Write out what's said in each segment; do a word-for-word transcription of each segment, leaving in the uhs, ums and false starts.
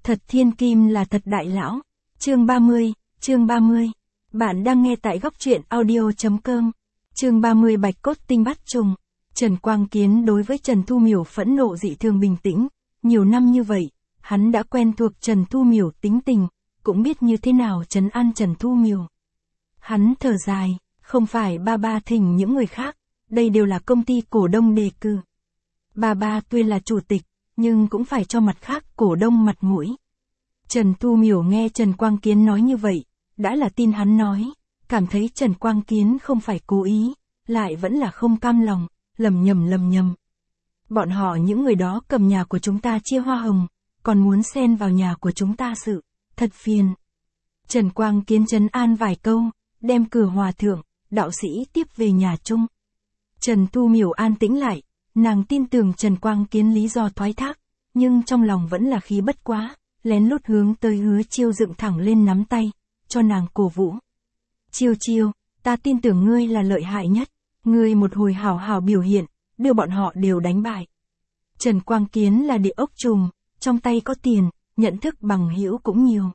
Thật thiên kim là thật đại lão. Chương ba mươi, chương ba mươi. Bạn đang nghe tại góc truyện audio.com. Chương ba mươi Bạch cốt tinh bắt trùng. Trần Quang Kiến đối với Trần Thu Miểu phẫn nộ dị thường bình tĩnh. Nhiều năm như vậy, hắn đã quen thuộc Trần Thu Miểu tính tình, cũng biết như thế nào trấn an Trần Thu Miểu. Hắn thở dài, không phải ba ba thỉnh những người khác, đây đều là công ty cổ đông đề cử. Ba ba tuy là chủ tịch, nhưng cũng phải cho mặt khác cổ đông mặt mũi. Trần Thu Miểu nghe Trần Quang Kiến nói như vậy, đã là tin hắn nói, cảm thấy Trần Quang Kiến không phải cố ý, lại vẫn là không cam lòng, lầm nhầm lầm nhầm. Bọn họ những người đó cầm nhà của chúng ta chia hoa hồng, còn muốn xen vào nhà của chúng ta sự, thật phiền. Trần Quang Kiến trấn an vài câu, đem cử hòa thượng, đạo sĩ tiếp về nhà chung. Trần Thu Miểu an tĩnh lại, nàng tin tưởng Trần Quang Kiến lý do thoái thác, nhưng trong lòng vẫn là khí bất quá, lén lút hướng tới Hứa Chiêu dựng thẳng lên nắm tay, cho nàng cổ vũ. Chiêu Chiêu, ta tin tưởng ngươi là lợi hại nhất, ngươi một hồi hảo hảo biểu hiện, đưa bọn họ đều đánh bại. Trần Quang Kiến là địa ốc trùm, trong tay có tiền, nhận thức bằng hữu cũng nhiều.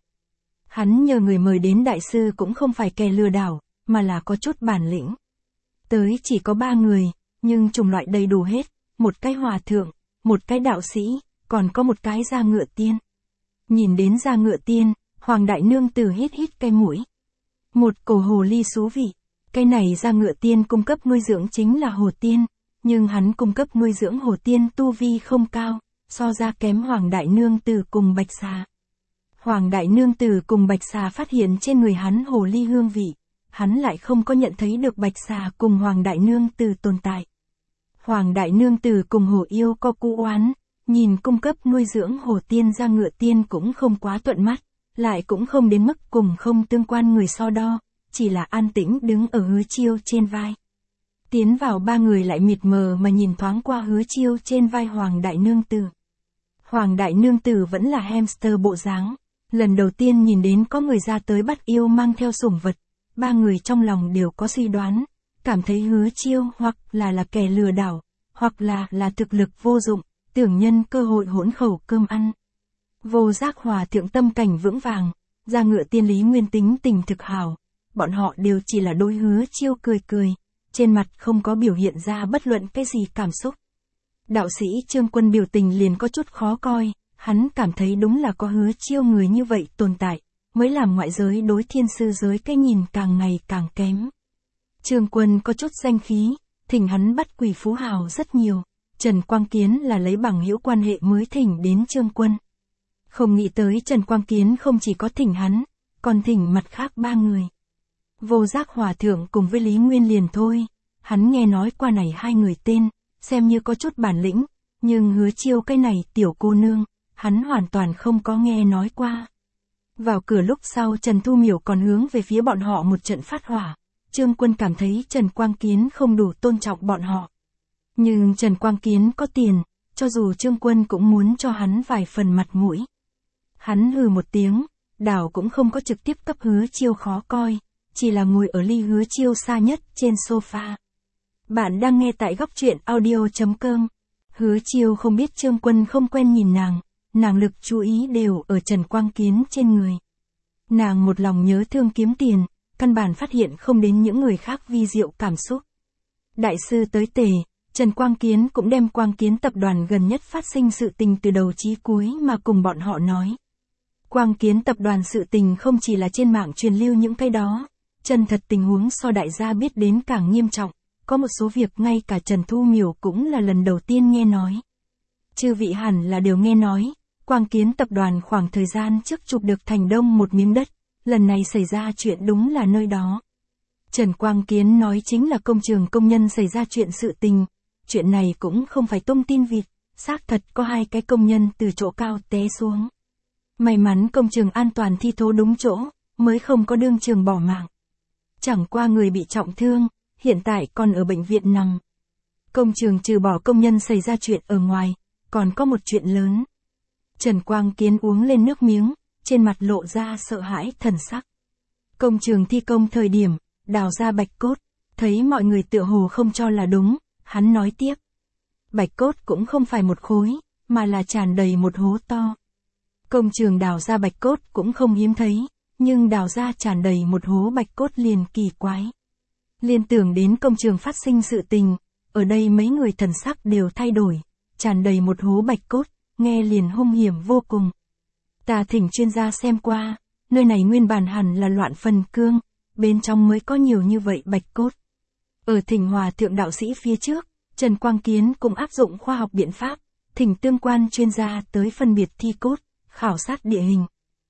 Hắn nhờ người mời đến đại sư cũng không phải kẻ lừa đảo, mà là có chút bản lĩnh. Tới chỉ có ba người, nhưng chủng loại đầy đủ hết, một cái hòa thượng, một cái đạo sĩ, còn có một cái da ngựa tiên. Nhìn đến da ngựa tiên, Hoàng Đại Nương Tử hít hít cái mũi. Một cổ hồ ly xú vị, cái này da ngựa tiên cung cấp nuôi dưỡng chính là hồ tiên, nhưng hắn cung cấp nuôi dưỡng hồ tiên tu vi không cao, so ra kém Hoàng Đại Nương Tử cùng Bạch Xà. Hoàng Đại Nương Tử cùng Bạch Xà phát hiện trên người hắn hồ ly hương vị, hắn lại không có nhận thấy được Bạch Xà cùng Hoàng Đại Nương Tử tồn tại. Hoàng Đại Nương Tử cùng hồ yêu có cũ oán, nhìn cung cấp nuôi dưỡng hồ tiên da ngựa tiên cũng không quá thuận mắt, lại cũng không đến mức cùng không tương quan người so đo, chỉ là an tĩnh đứng ở Hứa Chiêu trên vai. Tiến vào ba người lại mịt mờ mà nhìn thoáng qua Hứa Chiêu trên vai Hoàng Đại Nương Tử. Hoàng Đại Nương Tử vẫn là hamster bộ dáng, lần đầu tiên nhìn đến có người ra tới bắt yêu mang theo sủng vật, ba người trong lòng đều có suy đoán, cảm thấy Hứa Chiêu hoặc là là kẻ lừa đảo, hoặc là là thực lực vô dụng, tưởng nhân cơ hội hỗn khẩu cơm ăn. Vô Giác Hòa thượng tâm cảnh vững vàng, da ngựa tiên Lý Nguyên tính tình thực hảo, bọn họ đều chỉ là đối Hứa Chiêu cười cười, trên mặt không có biểu hiện ra bất luận cái gì cảm xúc. Đạo sĩ Trương Quân biểu tình liền có chút khó coi, hắn cảm thấy đúng là có Hứa Chiêu người như vậy tồn tại, mới làm ngoại giới đối thiên sư giới cái nhìn càng ngày càng kém. Trương Quân có chút danh khí, thỉnh hắn bắt quỷ phú hào rất nhiều, Trần Quang Kiến là lấy bằng hữu quan hệ mới thỉnh đến Trương Quân. Không nghĩ tới Trần Quang Kiến không chỉ có thỉnh hắn, còn thỉnh mặt khác ba người. Vô Giác Hòa thượng cùng với Lý Nguyên liền thôi, hắn nghe nói qua này hai người tên, xem như có chút bản lĩnh, nhưng Hứa Chiêu cái này tiểu cô nương, hắn hoàn toàn không có nghe nói qua. Vào cửa lúc sau Trần Thu Miểu còn hướng về phía bọn họ một trận phát hỏa, Trương Quân cảm thấy Trần Quang Kiến không đủ tôn trọng bọn họ. Nhưng Trần Quang Kiến có tiền, cho dù Trương Quân cũng muốn cho hắn vài phần mặt mũi. Hắn hừ một tiếng, đảo cũng không có trực tiếp cấp Hứa Chiêu khó coi, chỉ là ngồi ở ly Hứa Chiêu xa nhất trên sofa. Bạn đang nghe tại góc truyện audio.com. Hứa Chiêu không biết Trương Quân không quen nhìn nàng, nàng lực chú ý đều ở Trần Quang Kiến trên người. Nàng một lòng nhớ thương kiếm tiền, căn bản phát hiện không đến những người khác vi diệu cảm xúc. Đại sư tới tề, Trần Quang Kiến cũng đem Quang Kiến tập đoàn gần nhất phát sinh sự tình từ đầu chí cuối mà cùng bọn họ nói. Quang Kiến tập đoàn sự tình không chỉ là trên mạng truyền lưu những cái đó, chân thật tình huống so đại gia biết đến càng nghiêm trọng, có một số việc ngay cả Trần Thu Miểu cũng là lần đầu tiên nghe nói. Chư vị hẳn là đều nghe nói, Quang Kiến tập đoàn khoảng thời gian trước chụp được Thành Đông một miếng đất, lần này xảy ra chuyện đúng là nơi đó. Trần Quang Kiến nói chính là công trường công nhân xảy ra chuyện sự tình, chuyện này cũng không phải tung tin vịt, xác thật có hai cái công nhân từ chỗ cao té xuống. May mắn công trường an toàn thi thố đúng chỗ, mới không có đương trường bỏ mạng. Chẳng qua người bị trọng thương, hiện tại còn ở bệnh viện nằm. Công trường trừ bỏ công nhân xảy ra chuyện ở ngoài, còn có một chuyện lớn. Trần Quang Kiến uống lên nước miếng, trên mặt lộ ra sợ hãi thần sắc. Công trường thi công thời điểm, đào ra bạch cốt, thấy mọi người tựa hồ không cho là đúng, hắn nói tiếp. Bạch cốt cũng không phải một khối, mà là tràn đầy một hố to. Công trường đào ra bạch cốt cũng không hiếm thấy, nhưng đào ra tràn đầy một hố bạch cốt liền kỳ quái. Liên tưởng đến công trường phát sinh sự tình, ở đây mấy người thần sắc đều thay đổi, tràn đầy một hố bạch cốt, nghe liền hung hiểm vô cùng. Ta thỉnh chuyên gia xem qua, nơi này nguyên bản hẳn là loạn phần cương, bên trong mới có nhiều như vậy bạch cốt. Ở thỉnh hòa thượng đạo sĩ phía trước, Trần Quang Kiến cũng áp dụng khoa học biện pháp, thỉnh tương quan chuyên gia tới phân biệt thi cốt, khảo sát địa hình.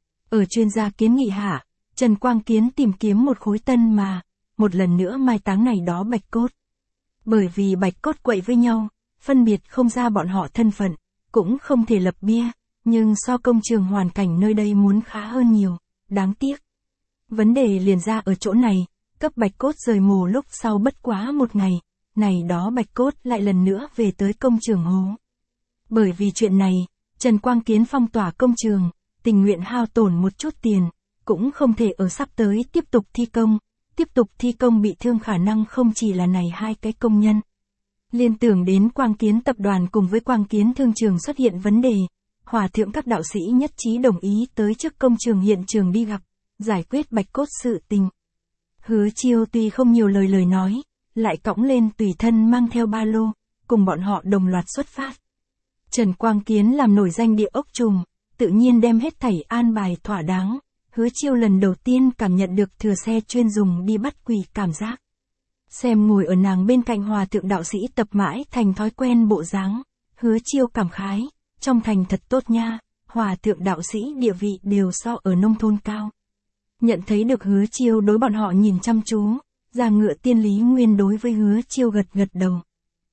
Ở chuyên gia kiến nghị hạ, Trần Quang Kiến tìm kiếm một khối tân mà, một lần nữa mai táng này đó bạch cốt. Bởi vì bạch cốt quậy với nhau, phân biệt không ra bọn họ thân phận, cũng không thể lập bia, nhưng so công trường hoàn cảnh nơi đây muốn khá hơn nhiều, đáng tiếc. Vấn đề liền ra ở chỗ này, cấp bạch cốt rời mồ lúc sau bất quá một ngày, này đó bạch cốt lại lần nữa về tới công trường hố. Bởi vì chuyện này, Trần Quang Kiến phong tỏa công trường, tình nguyện hao tổn một chút tiền, cũng không thể ở sắp tới tiếp tục thi công, tiếp tục thi công bị thương khả năng không chỉ là này hai cái công nhân. Liên tưởng đến Quang Kiến tập đoàn cùng với Quang Kiến thương trường xuất hiện vấn đề, hòa thượng các đạo sĩ nhất trí đồng ý tới trước công trường hiện trường đi gặp, giải quyết bạch cốt sự tình. Hứa Chiêu tuy không nhiều lời lời nói, lại cõng lên tùy thân mang theo ba lô, cùng bọn họ đồng loạt xuất phát. Trần Quang Kiến làm nổi danh địa ốc trùm, tự nhiên đem hết thảy an bài thỏa đáng. Hứa Chiêu lần đầu tiên cảm nhận được thừa xe chuyên dùng đi bắt quỷ cảm giác. Xem ngồi ở nàng bên cạnh hòa thượng đạo sĩ tập mãi thành thói quen bộ dáng, Hứa Chiêu cảm khái, trong thành thật tốt nha, hòa thượng đạo sĩ địa vị đều so ở nông thôn cao. Nhận thấy được Hứa Chiêu đối bọn họ nhìn chăm chú, ra ngựa tiên Lý Nguyên đối với Hứa Chiêu gật gật đầu.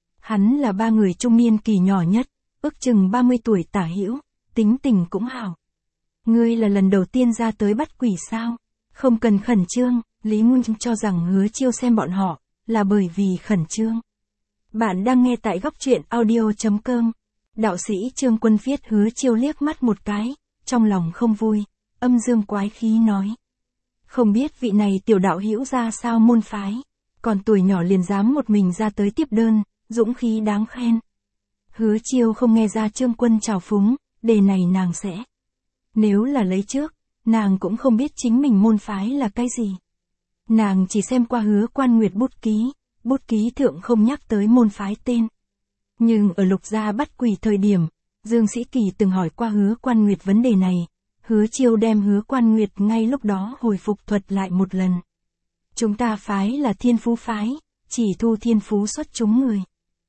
Hắn là ba người trung niên kỳ nhỏ nhất, ước chừng ba mươi tuổi tả hữu, tính tình cũng hảo. Ngươi là lần đầu tiên ra tới bắt quỷ sao? Không cần khẩn trương, Lý Nguyên cho rằng Hứa Chiêu xem bọn họ, là bởi vì khẩn trương. Bạn đang nghe tại góc truyện audio chấm com. Đạo sĩ Trương Quân Viết Hứa Chiêu liếc mắt một cái, trong lòng không vui, âm dương quái khí nói. Không biết vị này tiểu đạo hữu ra sao môn phái, còn tuổi nhỏ liền dám một mình ra tới tiếp đơn, dũng khí đáng khen. Hứa Chiêu không nghe ra Trương Quân trào phúng, đề này nàng sẽ. Nếu là lấy trước, nàng cũng không biết chính mình môn phái là cái gì. Nàng chỉ xem qua Hứa Quan Nguyệt bút ký, bút ký thượng không nhắc tới môn phái tên. Nhưng ở Lục Gia bắt quỷ thời điểm, Dương Sĩ Kỳ từng hỏi qua Hứa Quan Nguyệt vấn đề này, Hứa Chiêu đem Hứa Quan Nguyệt ngay lúc đó hồi phục thuật lại một lần. Chúng ta phái là thiên phú phái, chỉ thu thiên phú xuất chúng người.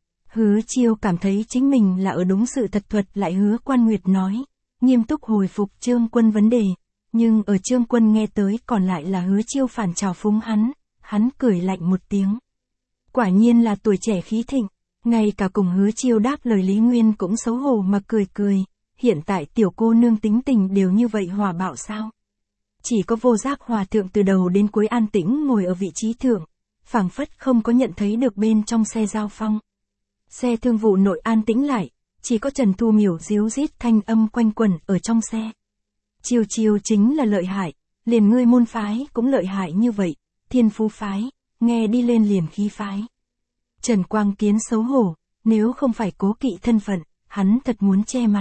Hứa Chiêu cảm thấy chính mình là ở đúng sự thật thuật lại Hứa Quan Nguyệt nói, nghiêm túc hồi phục Trương Quân vấn đề, nhưng ở Trương Quân nghe tới còn lại là Hứa Chiêu phản trào phúng hắn, hắn cười lạnh một tiếng. Quả nhiên là tuổi trẻ khí thịnh, ngay cả cùng Hứa Chiêu đáp lời Lý Nguyên cũng xấu hổ mà cười cười, hiện tại tiểu cô nương tính tình đều như vậy hòa bạo sao? Chỉ có Vô Giác hòa thượng từ đầu đến cuối an tĩnh ngồi ở vị trí thượng, phảng phất không có nhận thấy được bên trong xe giao phong. Xe thương vụ nội an tĩnh lại, chỉ có Trần Thu Miểu díu rít thanh âm quanh quẩn ở trong xe. Chiêu Chiêu chính là lợi hại, liền ngươi môn phái cũng lợi hại như vậy, thiên phú phái, nghe đi lên liền khí phái. Trần Quang Kiến xấu hổ, nếu không phải cố kỵ thân phận, hắn thật muốn che mặt.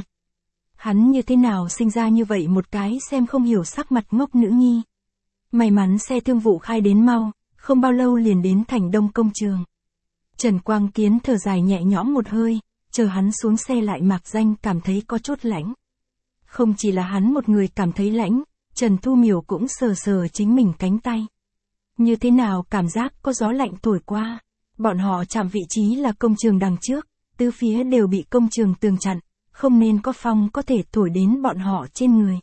Hắn như thế nào sinh ra như vậy một cái xem không hiểu sắc mặt ngốc nữ nhi. May mắn xe thương vụ khai đến mau, không bao lâu liền đến thành Đông công trường. Trần Quang Kiến thở dài nhẹ nhõm một hơi, chờ hắn xuống xe lại mạc danh cảm thấy có chút lãnh. Không chỉ là hắn một người cảm thấy lãnh, Trần Thu Miểu cũng sờ sờ chính mình cánh tay. Như thế nào cảm giác có gió lạnh thổi qua, bọn họ chạm vị trí là công trường đằng trước, tứ phía đều bị công trường tường chặn, không nên có phong có thể thổi đến bọn họ trên người.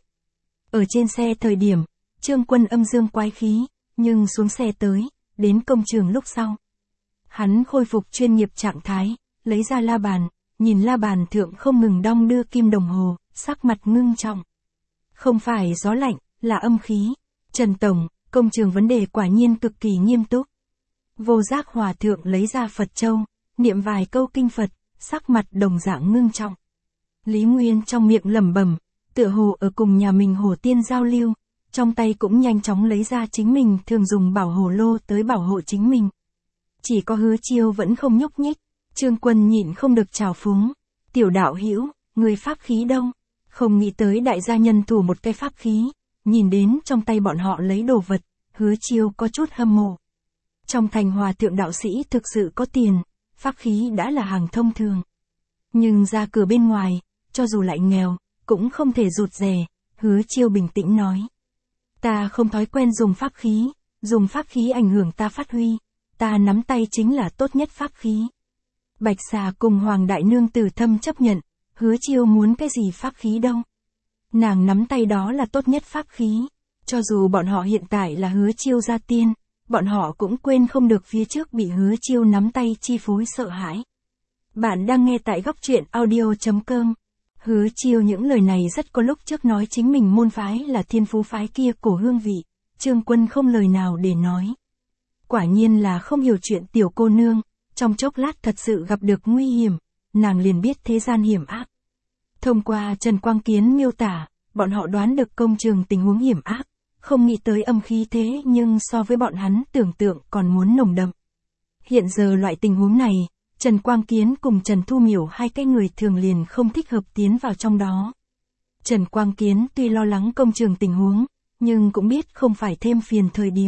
Ở trên xe thời điểm, Trương Quân âm dương quái khí, nhưng xuống xe tới, đến công trường lúc sau. Hắn khôi phục chuyên nghiệp trạng thái, lấy ra la bàn, nhìn la bàn thượng không ngừng đong đưa kim đồng hồ, sắc mặt ngưng trọng. Không phải gió lạnh, là âm khí. Trần Tổng, công trường vấn đề quả nhiên cực kỳ nghiêm túc. Vô Giác hòa thượng lấy ra Phật châu, niệm vài câu kinh Phật, sắc mặt đồng dạng ngưng trọng. Lý Nguyên trong miệng lẩm bẩm, tựa hồ ở cùng nhà mình Hồ Tiên giao lưu, trong tay cũng nhanh chóng lấy ra chính mình thường dùng bảo hồ lô tới bảo hộ chính mình. Chỉ có Hứa Chiêu vẫn không nhúc nhích, Trương Quân nhịn không được trào phúng, tiểu đạo hữu, người pháp khí đâu? Không nghĩ tới đại gia nhân thủ một cái pháp khí, nhìn đến trong tay bọn họ lấy đồ vật, Hứa Chiêu có chút hâm mộ. Trong thành hòa thượng đạo sĩ thực sự có tiền, pháp khí đã là hàng thông thường. Nhưng ra cửa bên ngoài, cho dù lại nghèo, cũng không thể rụt rè, Hứa Chiêu bình tĩnh nói. Ta không thói quen dùng pháp khí, dùng pháp khí ảnh hưởng ta phát huy, ta nắm tay chính là tốt nhất pháp khí. Bạch Xà cùng Hoàng Đại Nương Tử thâm chấp nhận, Hứa Chiêu muốn cái gì pháp khí đâu. Nàng nắm tay đó là tốt nhất pháp khí, cho dù bọn họ hiện tại là Hứa Chiêu gia tiên, bọn họ cũng quên không được phía trước bị Hứa Chiêu nắm tay chi phối sợ hãi. Bạn đang nghe tại góc truyện audio chấm com. Hứa Chiêu những lời này rất có lúc trước nói chính mình môn phái là Thiên Phú phái kia cổ hương vị, Trương Quân không lời nào để nói. Quả nhiên là không hiểu chuyện tiểu cô nương, trong chốc lát thật sự gặp được nguy hiểm, nàng liền biết thế gian hiểm ác. Thông qua Trần Quang Kiến miêu tả, bọn họ đoán được công trường tình huống hiểm ác, không nghĩ tới âm khí thế nhưng so với bọn hắn tưởng tượng còn muốn nồng đậm. Hiện giờ loại tình huống này, Trần Quang Kiến cùng Trần Thu Miểu hai cái người thường liền không thích hợp tiến vào trong đó. Trần Quang Kiến tuy lo lắng công trường tình huống, nhưng cũng biết không phải thêm phiền thời điểm.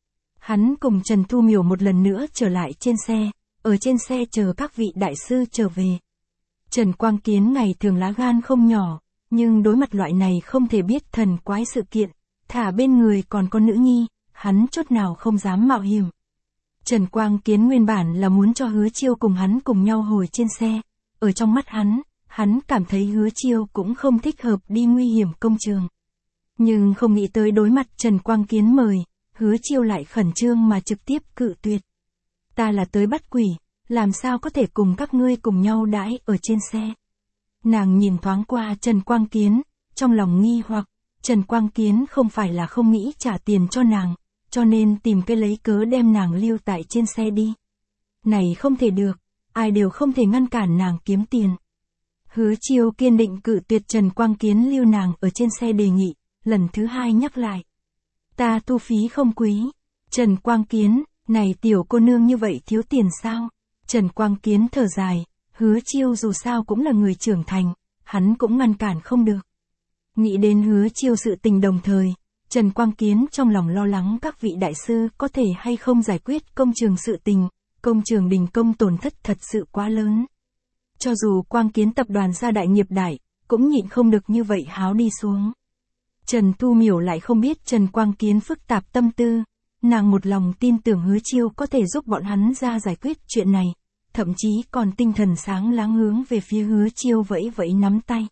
Hắn cùng Trần Thu Miểu một lần nữa trở lại trên xe, ở trên xe chờ các vị đại sư trở về. Trần Quang Kiến ngày thường lá gan không nhỏ, nhưng đối mặt loại này không thể biết thần quái sự kiện, thả bên người còn có nữ nhi, hắn chút nào không dám mạo hiểm. Trần Quang Kiến nguyên bản là muốn cho Hứa Chiêu cùng hắn cùng nhau hồi trên xe, ở trong mắt hắn, hắn cảm thấy Hứa Chiêu cũng không thích hợp đi nguy hiểm công trường. Nhưng không nghĩ tới đối mặt Trần Quang Kiến mời, Hứa Chiêu lại khẩn trương mà trực tiếp cự tuyệt. Ta là tới bắt quỷ, làm sao có thể cùng các ngươi cùng nhau đãi ở trên xe. Nàng nhìn thoáng qua Trần Quang Kiến, trong lòng nghi hoặc, Trần Quang Kiến không phải là không nghĩ trả tiền cho nàng, cho nên tìm cái lấy cớ đem nàng lưu tại trên xe đi. Này không thể được, ai đều không thể ngăn cản nàng kiếm tiền. Hứa Chiêu kiên định cự tuyệt Trần Quang Kiến lưu nàng ở trên xe đề nghị, lần thứ hai nhắc lại. Ta thu phí không quý. Trần Quang Kiến, này tiểu cô nương như vậy thiếu tiền sao? Trần Quang Kiến thở dài, Hứa Chiêu dù sao cũng là người trưởng thành, hắn cũng ngăn cản không được. Nghĩ đến Hứa Chiêu sự tình đồng thời, Trần Quang Kiến trong lòng lo lắng các vị đại sư có thể hay không giải quyết công trường sự tình, công trường đình công tổn thất thật sự quá lớn. Cho dù Quang Kiến tập đoàn gia đại nghiệp đại, cũng nhịn không được như vậy háo đi xuống. Trần Thu Miểu lại không biết Trần Quang Kiến phức tạp tâm tư, nàng một lòng tin tưởng Hứa Chiêu có thể giúp bọn hắn ra giải quyết chuyện này, thậm chí còn tinh thần sáng láng hướng về phía Hứa Chiêu vẫy vẫy nắm tay.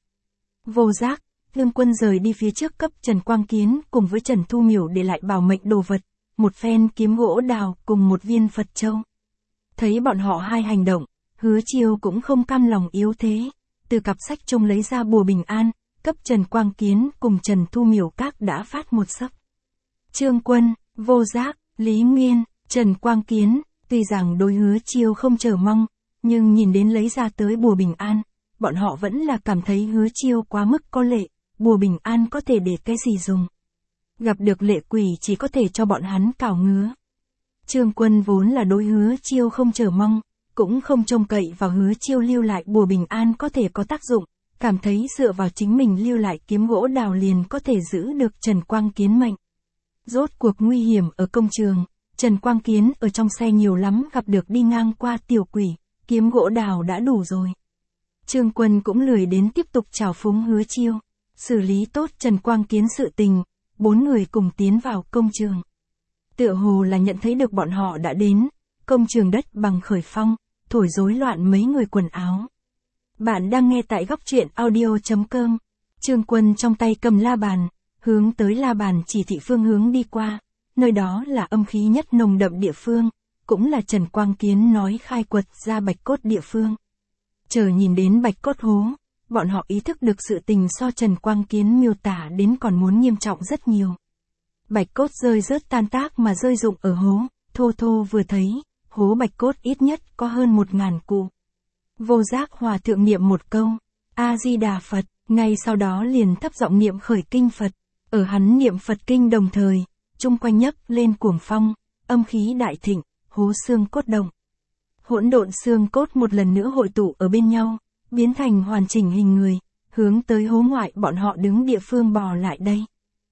Vô giác, Lương Quân rời đi phía trước cấp Trần Quang Kiến cùng với Trần Thu Miểu để lại bảo mệnh đồ vật, một phen kiếm gỗ đào cùng một viên Phật châu. Thấy bọn họ hai hành động, Hứa Chiêu cũng không cam lòng yếu thế, từ cặp sách chung lấy ra bùa bình an, cấp Trần Quang Kiến cùng Trần Thu Miểu các đã phát một sấp. Trương Quân, Vô Giác, Lý Nguyên, Trần Quang Kiến, tuy rằng đối Hứa Chiêu không chờ mong, nhưng nhìn đến lấy ra tới bùa bình an, bọn họ vẫn là cảm thấy Hứa Chiêu quá mức có lệ, bùa bình an có thể để cái gì dùng. Gặp được lệ quỷ chỉ có thể cho bọn hắn cào ngứa. Trương Quân vốn là đối Hứa Chiêu không chờ mong, cũng không trông cậy vào Hứa Chiêu lưu lại bùa bình an có thể có tác dụng, cảm thấy dựa vào chính mình lưu lại kiếm gỗ đào liền có thể giữ được Trần Quang Kiến mệnh. Rốt cuộc nguy hiểm ở công trường, Trần Quang Kiến ở trong xe nhiều lắm gặp được đi ngang qua tiểu quỷ, kiếm gỗ đào đã đủ rồi. Trương Quân cũng lười đến tiếp tục trào phúng Hứa Chiêu, xử lý tốt Trần Quang Kiến sự tình, bốn người cùng tiến vào công trường. Tựa hồ là nhận thấy được bọn họ đã đến, công trường đất bằng khởi phong, thổi rối loạn mấy người quần áo. Bạn đang nghe tại góc truyện audio chấm com. Trương Quân trong tay cầm la bàn, hướng tới la bàn chỉ thị phương hướng đi qua, nơi đó là âm khí nhất nồng đậm địa phương, cũng là Trần Quang Kiến nói khai quật ra bạch cốt địa phương. Chờ nhìn đến bạch cốt hố, bọn họ ý thức được sự tình so Trần Quang Kiến miêu tả đến còn muốn nghiêm trọng rất nhiều. Bạch cốt rơi rớt tan tác mà rơi rụng ở hố, thô thô vừa thấy, hố bạch cốt ít nhất có hơn một ngàn cụ. Vô Giác hòa thượng niệm một câu, A-di-đà Phật, ngay sau đó liền thấp giọng niệm khởi kinh Phật, ở hắn niệm Phật kinh đồng thời, chung quanh nhấc lên cuồng phong, âm khí đại thịnh, hố xương cốt động. Hỗn độn xương cốt một lần nữa hội tụ ở bên nhau, biến thành hoàn chỉnh hình người, hướng tới hố ngoại bọn họ đứng địa phương bò lại đây.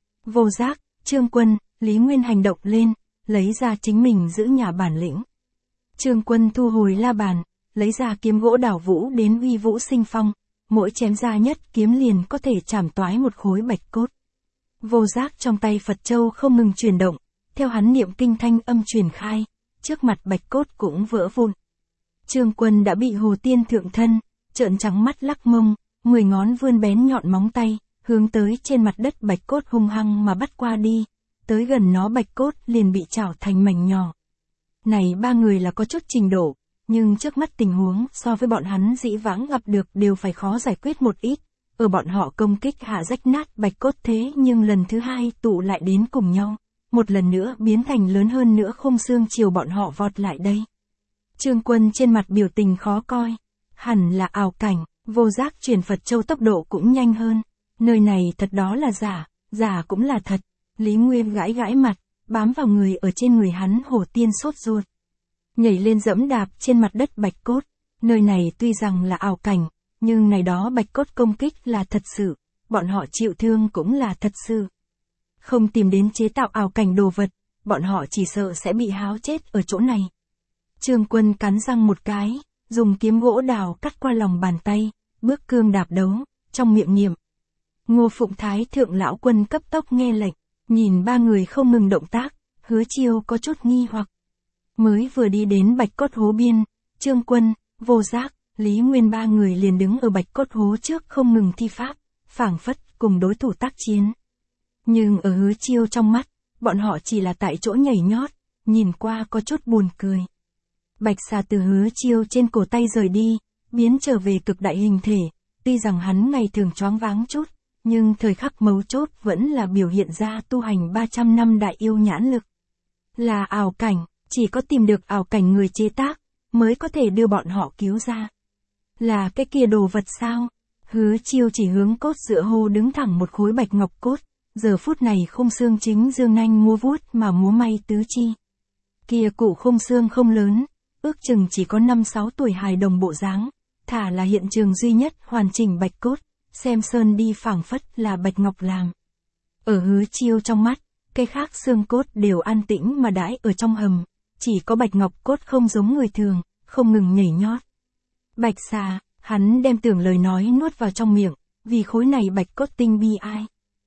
Vô Giác, Trương Quân, Lý Nguyên hành động lên, lấy ra chính mình giữ nhà bản lĩnh. Trương Quân thu hồi la bàn, lấy ra kiếm gỗ đảo vũ đến uy vũ sinh phong, mỗi chém ra nhất kiếm liền có thể chảm toái một khối bạch cốt. Vô Giác trong tay Phật Châu không ngừng chuyển động, theo hắn niệm kinh thanh âm truyền khai, trước mặt bạch cốt cũng vỡ vụn. Trương Quân đã bị Hồ Tiên thượng thân, trợn trắng mắt lắc mông, mười ngón vươn bén nhọn móng tay, hướng tới trên mặt đất bạch cốt hung hăng mà bắt qua đi, tới gần nó bạch cốt liền bị chảo thành mảnh nhỏ. Này ba người là có chút trình độ, nhưng trước mắt tình huống so với bọn hắn dĩ vãng gặp được đều phải khó giải quyết một ít, ở bọn họ công kích hạ rách nát bạch cốt thế nhưng lần thứ hai tụ lại đến cùng nhau, một lần nữa biến thành lớn hơn nữa khung xương chiều bọn họ vọt lại đây. Trương Quân trên mặt biểu tình khó coi, hẳn là ảo cảnh, Vô Giác truyền Phật Châu tốc độ cũng nhanh hơn, nơi này thật đó là giả, giả cũng là thật. Lý Nguyên gãi gãi mặt, bám vào người ở trên người hắn. Hồ Tiên sốt ruột, nhảy lên dẫm đạp trên mặt đất bạch cốt, nơi này tuy rằng là ảo cảnh, nhưng này đó bạch cốt công kích là thật sự, bọn họ chịu thương cũng là thật sự. Không tìm đến chế tạo ảo cảnh đồ vật, bọn họ chỉ sợ sẽ bị háo chết ở chỗ này. Trương Quân cắn răng một cái, dùng kiếm gỗ đào cắt qua lòng bàn tay, bước cương đạp đấu, trong miệng niệm. Ngô Phụng Thái thượng lão quân cấp tốc nghe lệnh, nhìn ba người không ngừng động tác, Hứa Chiêu có chút nghi hoặc. Mới vừa đi đến bạch cốt hố biên, Trương Quân, Vô Giác, Lý Nguyên ba người liền đứng ở bạch cốt hố trước không ngừng thi pháp, phảng phất cùng đối thủ tác chiến. Nhưng ở Hứa Chiêu trong mắt, bọn họ chỉ là tại chỗ nhảy nhót, nhìn qua có chút buồn cười. Bạch xà từ Hứa Chiêu trên cổ tay rời đi, biến trở về cực đại hình thể, tuy rằng hắn ngày thường choáng váng chút, nhưng thời khắc mấu chốt vẫn là biểu hiện ra tu hành ba trăm năm đại yêu nhãn lực. Là ảo cảnh, chỉ có tìm được ảo cảnh người chế tác, mới có thể đưa bọn họ cứu ra. Là cái kia đồ vật sao? Hứa Chiêu chỉ hướng cốt giữa hồ đứng thẳng một khối bạch ngọc cốt, giờ phút này khung xương chính dương nanh múa vuốt mà múa may tứ chi. Kia cụ khung xương không lớn, ước chừng chỉ có năm sáu tuổi hài đồng bộ dáng, thả là hiện trường duy nhất hoàn chỉnh bạch cốt, xem sơn đi phảng phất là bạch ngọc làm. Ở Hứa Chiêu trong mắt, cái khác xương cốt đều an tĩnh mà đãi ở trong hầm, chỉ có bạch ngọc cốt không giống người thường, không ngừng nhảy nhót. Bạch xà, hắn đem tưởng lời nói nuốt vào trong miệng, vì khối này bạch cốt tinh bi ai.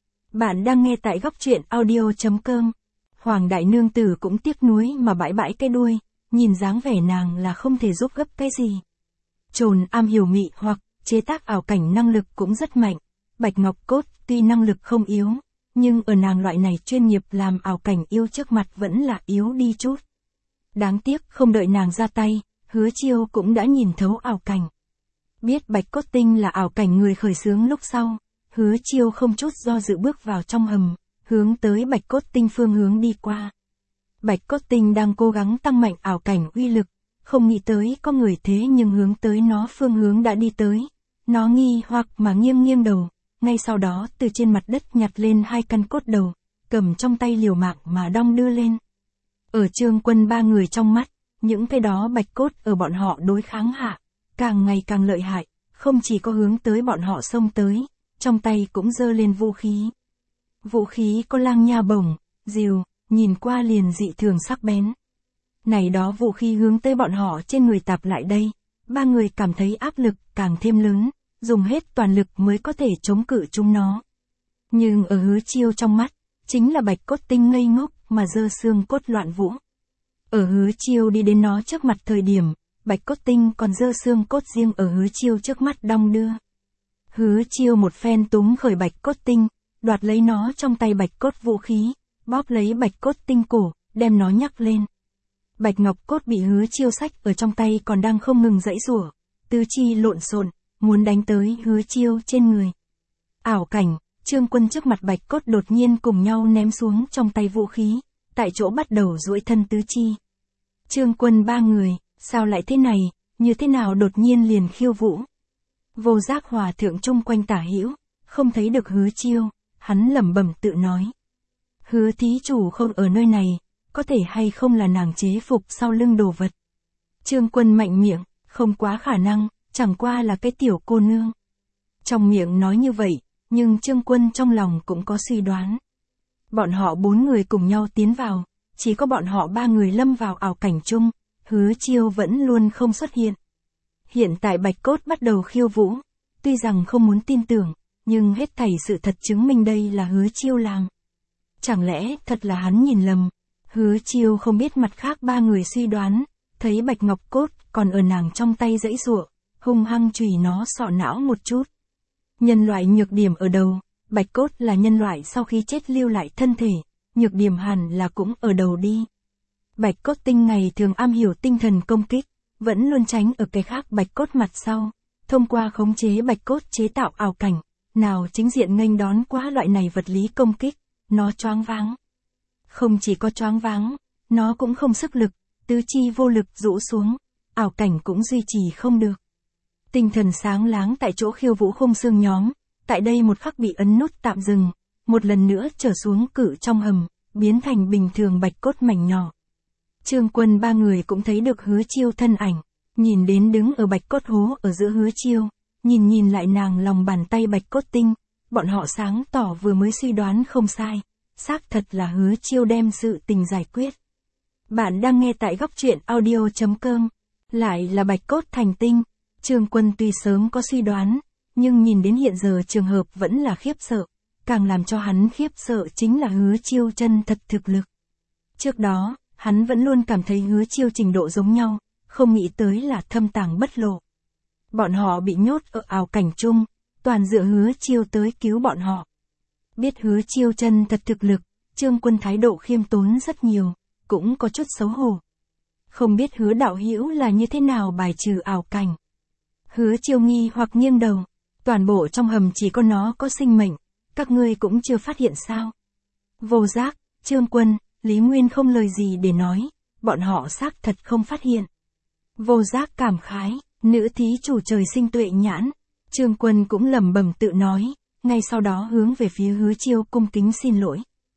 Bạn đang nghe tại góc truyện audio chấm com. Hoàng đại nương tử cũng tiếc nuối mà bãi bãi cái đuôi, nhìn dáng vẻ nàng là không thể giúp gấp cái gì. Trồn am hiểu mị hoặc chế tác ảo cảnh năng lực cũng rất mạnh, bạch ngọc cốt tuy năng lực không yếu, nhưng ở nàng loại này chuyên nghiệp làm ảo cảnh yêu trước mặt vẫn là yếu đi chút. Đáng tiếc không đợi nàng ra tay, Hứa Chiêu cũng đã nhìn thấu ảo cảnh. Biết bạch cốt tinh là ảo cảnh người khởi xướng lúc sau, Hứa Chiêu không chút do dự bước vào trong hầm, hướng tới bạch cốt tinh phương hướng đi qua. Bạch cốt tinh đang cố gắng tăng mạnh ảo cảnh uy lực, không nghĩ tới có người thế nhưng hướng tới nó phương hướng đã đi tới. Nó nghi hoặc mà nghiêng nghiêng đầu, ngay sau đó từ trên mặt đất nhặt lên hai căn cốt đầu, cầm trong tay liều mạng mà đong đưa lên. Ở Trương Quân ba người trong mắt, những cái đó bạch cốt ở bọn họ đối kháng hạ, càng ngày càng lợi hại, không chỉ có hướng tới bọn họ xông tới, trong tay cũng giơ lên vũ khí. Vũ khí có lang nha bổng, rìu, nhìn qua liền dị thường sắc bén. Này đó vũ khí hướng tới bọn họ trên người tạp lại đây, ba người cảm thấy áp lực càng thêm lớn, dùng hết toàn lực mới có thể chống cự chúng nó. Nhưng ở Hứa Chiêu trong mắt, chính là bạch cốt tinh ngây ngốc mà giơ xương cốt loạn vũ. Ở Hứa Chiêu đi đến nó trước mặt thời điểm, bạch cốt tinh còn giơ xương cốt riêng ở Hứa Chiêu trước mắt đong đưa. Hứa Chiêu một phen túm khởi bạch cốt tinh, đoạt lấy nó trong tay bạch cốt vũ khí, bóp lấy bạch cốt tinh cổ, đem nó nhắc lên. Bạch ngọc cốt bị Hứa Chiêu sách ở trong tay còn đang không ngừng giãy giụa, tứ chi lộn xộn, muốn đánh tới Hứa Chiêu trên người. Ảo cảnh, Trương Quân trước mặt bạch cốt đột nhiên cùng nhau ném xuống trong tay vũ khí, tại chỗ bắt đầu duỗi thân tứ chi. Trương Quân ba người, sao lại thế này, như thế nào đột nhiên liền khiêu vũ. Vô Giác hòa thượng chung quanh tả hữu, không thấy được Hứa Chiêu, hắn lẩm bẩm tự nói. Hứa thí chủ không ở nơi này, có thể hay không là nàng chế phục sau lưng đồ vật. Trương Quân mạnh miệng, không quá khả năng, chẳng qua là cái tiểu cô nương. Trong miệng nói như vậy, nhưng Trương Quân trong lòng cũng có suy đoán. Bọn họ bốn người cùng nhau tiến vào, chỉ có bọn họ ba người lâm vào ảo cảnh chung, Hứa Chiêu vẫn luôn không xuất hiện. Hiện tại Bạch Cốt bắt đầu khiêu vũ, tuy rằng không muốn tin tưởng, nhưng hết thảy sự thật chứng minh đây là Hứa Chiêu làm. Chẳng lẽ thật là hắn nhìn lầm? Hứa Chiêu không biết mặt khác ba người suy đoán, thấy Bạch Ngọc Cốt còn ở nàng trong tay giãy giụa, hung hăng chùy nó sọ não một chút. Nhân loại nhược điểm ở đầu, Bạch Cốt là nhân loại sau khi chết lưu lại thân thể, nhược điểm hẳn là cũng ở đầu đi. Bạch Cốt Tinh ngày thường am hiểu tinh thần công kích, vẫn luôn tránh ở cái khác Bạch Cốt mặt sau, thông qua khống chế Bạch Cốt chế tạo ảo cảnh, nào chính diện nghênh đón quá loại này vật lý công kích, nó choáng váng. Không chỉ có choáng váng, nó cũng không sức lực, tứ chi vô lực rũ xuống, ảo cảnh cũng duy trì không được. Tinh thần sáng láng tại chỗ khiêu vũ khung xương nhóm, tại đây một khắc bị ấn nút tạm dừng, một lần nữa trở xuống cự trong hầm, biến thành bình thường Bạch Cốt mảnh nhỏ. Trương Quân ba người cũng thấy được Hứa Chiêu thân ảnh, nhìn đến đứng ở Bạch Cốt hố ở giữa Hứa Chiêu, nhìn nhìn lại nàng lòng bàn tay Bạch Cốt Tinh, bọn họ sáng tỏ vừa mới suy đoán không sai, xác thật là Hứa Chiêu đem sự tình giải quyết. Bạn đang nghe tại góc truyện audio chấm com, lại là Bạch Cốt thành tinh. Trương Quân tuy sớm có suy đoán, nhưng nhìn đến hiện giờ trường hợp vẫn là khiếp sợ, càng làm cho hắn khiếp sợ chính là Hứa Chiêu chân thật thực lực. Trước đó, hắn vẫn luôn cảm thấy Hứa Chiêu trình độ giống nhau, không nghĩ tới là thâm tàng bất lộ. Bọn họ bị nhốt ở ảo cảnh chung, toàn dựa Hứa Chiêu tới cứu bọn họ. Biết Hứa Chiêu chân thật thực lực, Trương Quân thái độ khiêm tốn rất nhiều, cũng có chút xấu hổ. Không biết Hứa đạo hữu là như thế nào bài trừ ảo cảnh. Hứa Chiêu nghi hoặc nghiêng đầu, toàn bộ trong hầm chỉ có nó có sinh mệnh, các ngươi cũng chưa phát hiện sao. Vô Giác, Trương Quân, Lý Nguyên không lời gì để nói, bọn họ xác thật không phát hiện. Vô Giác cảm khái, nữ thí chủ trời sinh tuệ nhãn, Trương Quân cũng lẩm bẩm tự nói, ngay sau đó hướng về phía Hứa Chiêu cung kính xin lỗi.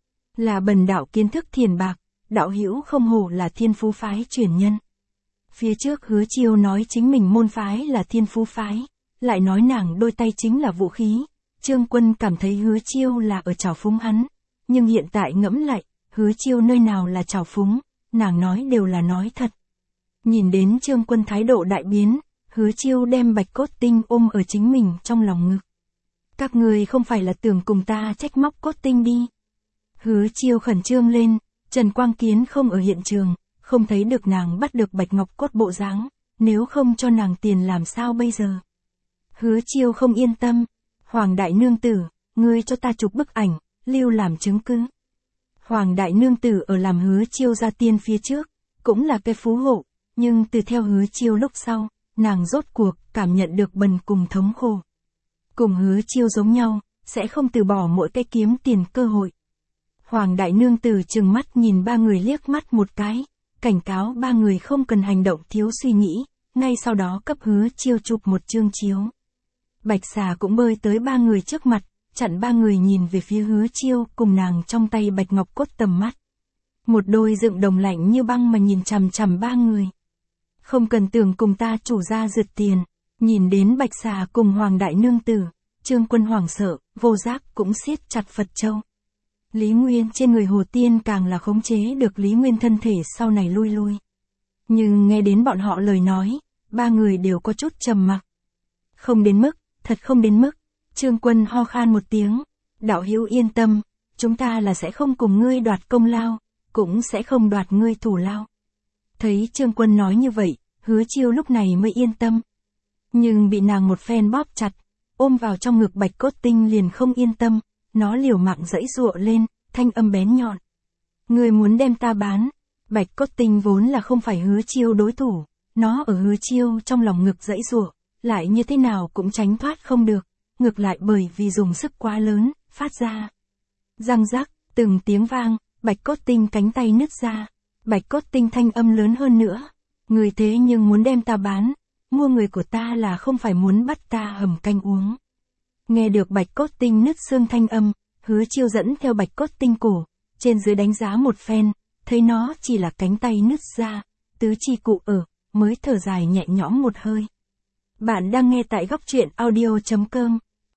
Là bần đạo kiến thức thiền bạc, đạo hữu không hổ là Thiên Phú phái truyền nhân. Phía trước Hứa Chiêu nói chính mình môn phái là Thiên Phú phái, lại nói nàng đôi tay chính là vũ khí, Trương Quân cảm thấy Hứa Chiêu là ở trào phúng hắn, nhưng hiện tại ngẫm lại, Hứa Chiêu nơi nào là trào phúng, nàng nói đều là nói thật. Nhìn đến Trương Quân thái độ đại biến, Hứa Chiêu đem Bạch Cốt Tinh ôm ở chính mình trong lòng ngực. Các người không phải là tưởng cùng ta trách móc Cốt Tinh đi. Hứa Chiêu khẩn trương lên, Trần Quang Kiến không ở hiện trường, không thấy được nàng bắt được Bạch Ngọc Cốt bộ dáng, nếu không cho nàng tiền làm sao bây giờ. Hứa Chiêu không yên tâm, Hoàng đại nương tử, ngươi cho ta chụp bức ảnh, lưu làm chứng cứ. Hoàng đại nương tử ở làm Hứa Chiêu ra tiên phía trước, cũng là cái phú hộ, nhưng từ theo Hứa Chiêu lúc sau, nàng rốt cuộc cảm nhận được bần cùng thống khổ. Cùng Hứa Chiêu giống nhau, sẽ không từ bỏ mỗi cái kiếm tiền cơ hội. Hoàng đại nương tử trừng mắt nhìn ba người liếc mắt một cái, cảnh cáo ba người không cần hành động thiếu suy nghĩ, ngay sau đó cấp Hứa Chiêu chụp một chương chiếu. Bạch Xà cũng bơi tới ba người trước mặt, chặn ba người nhìn về phía Hứa Chiêu cùng nàng trong tay Bạch Ngọc Cốt tầm mắt. Một đôi dựng đồng lạnh như băng mà nhìn chằm chằm ba người. Không cần tưởng cùng ta chủ gia rượt tiền, nhìn đến Bạch Xà cùng Hoàng đại nương tử, Trương Quân hoảng sợ, Vô Giác cũng siết chặt Phật châu. Lý Nguyên trên người Hồ Tiên càng là khống chế được Lý Nguyên thân thể sau này lui lui. Nhưng nghe đến bọn họ lời nói, ba người đều có chút trầm mặc. Không đến mức, thật không đến mức. Trương Quân ho khan một tiếng, đạo hữu yên tâm, chúng ta là sẽ không cùng ngươi đoạt công lao, cũng sẽ không đoạt ngươi thủ lao. Thấy Trương Quân nói như vậy, Hứa Chiêu lúc này mới yên tâm. Nhưng bị nàng một phen bóp chặt, ôm vào trong ngực Bạch Cốt Tinh liền không yên tâm, nó liều mạng giãy giụa lên, thanh âm bén nhọn. Ngươi muốn đem ta bán? Bạch Cốt Tinh vốn là không phải Hứa Chiêu đối thủ, nó ở Hứa Chiêu trong lòng ngực giãy giụa, lại như thế nào cũng tránh thoát không được, ngược lại bởi vì dùng sức quá lớn, phát ra răng rắc, từng tiếng vang, Bạch Cốt Tinh cánh tay nứt ra. Bạch Cốt Tinh thanh âm lớn hơn nữa. Người thế nhưng muốn đem ta bán, mua người của ta là không phải muốn bắt ta hầm canh uống. Nghe được Bạch Cốt Tinh nứt xương thanh âm, Hứa Chiêu dẫn theo Bạch Cốt Tinh cổ, trên dưới đánh giá một phen, thấy nó chỉ là cánh tay nứt ra, tứ chi cụ ở, mới thở dài nhẹ nhõm một hơi. Bạn đang nghe tại góc truyện audio chấm com,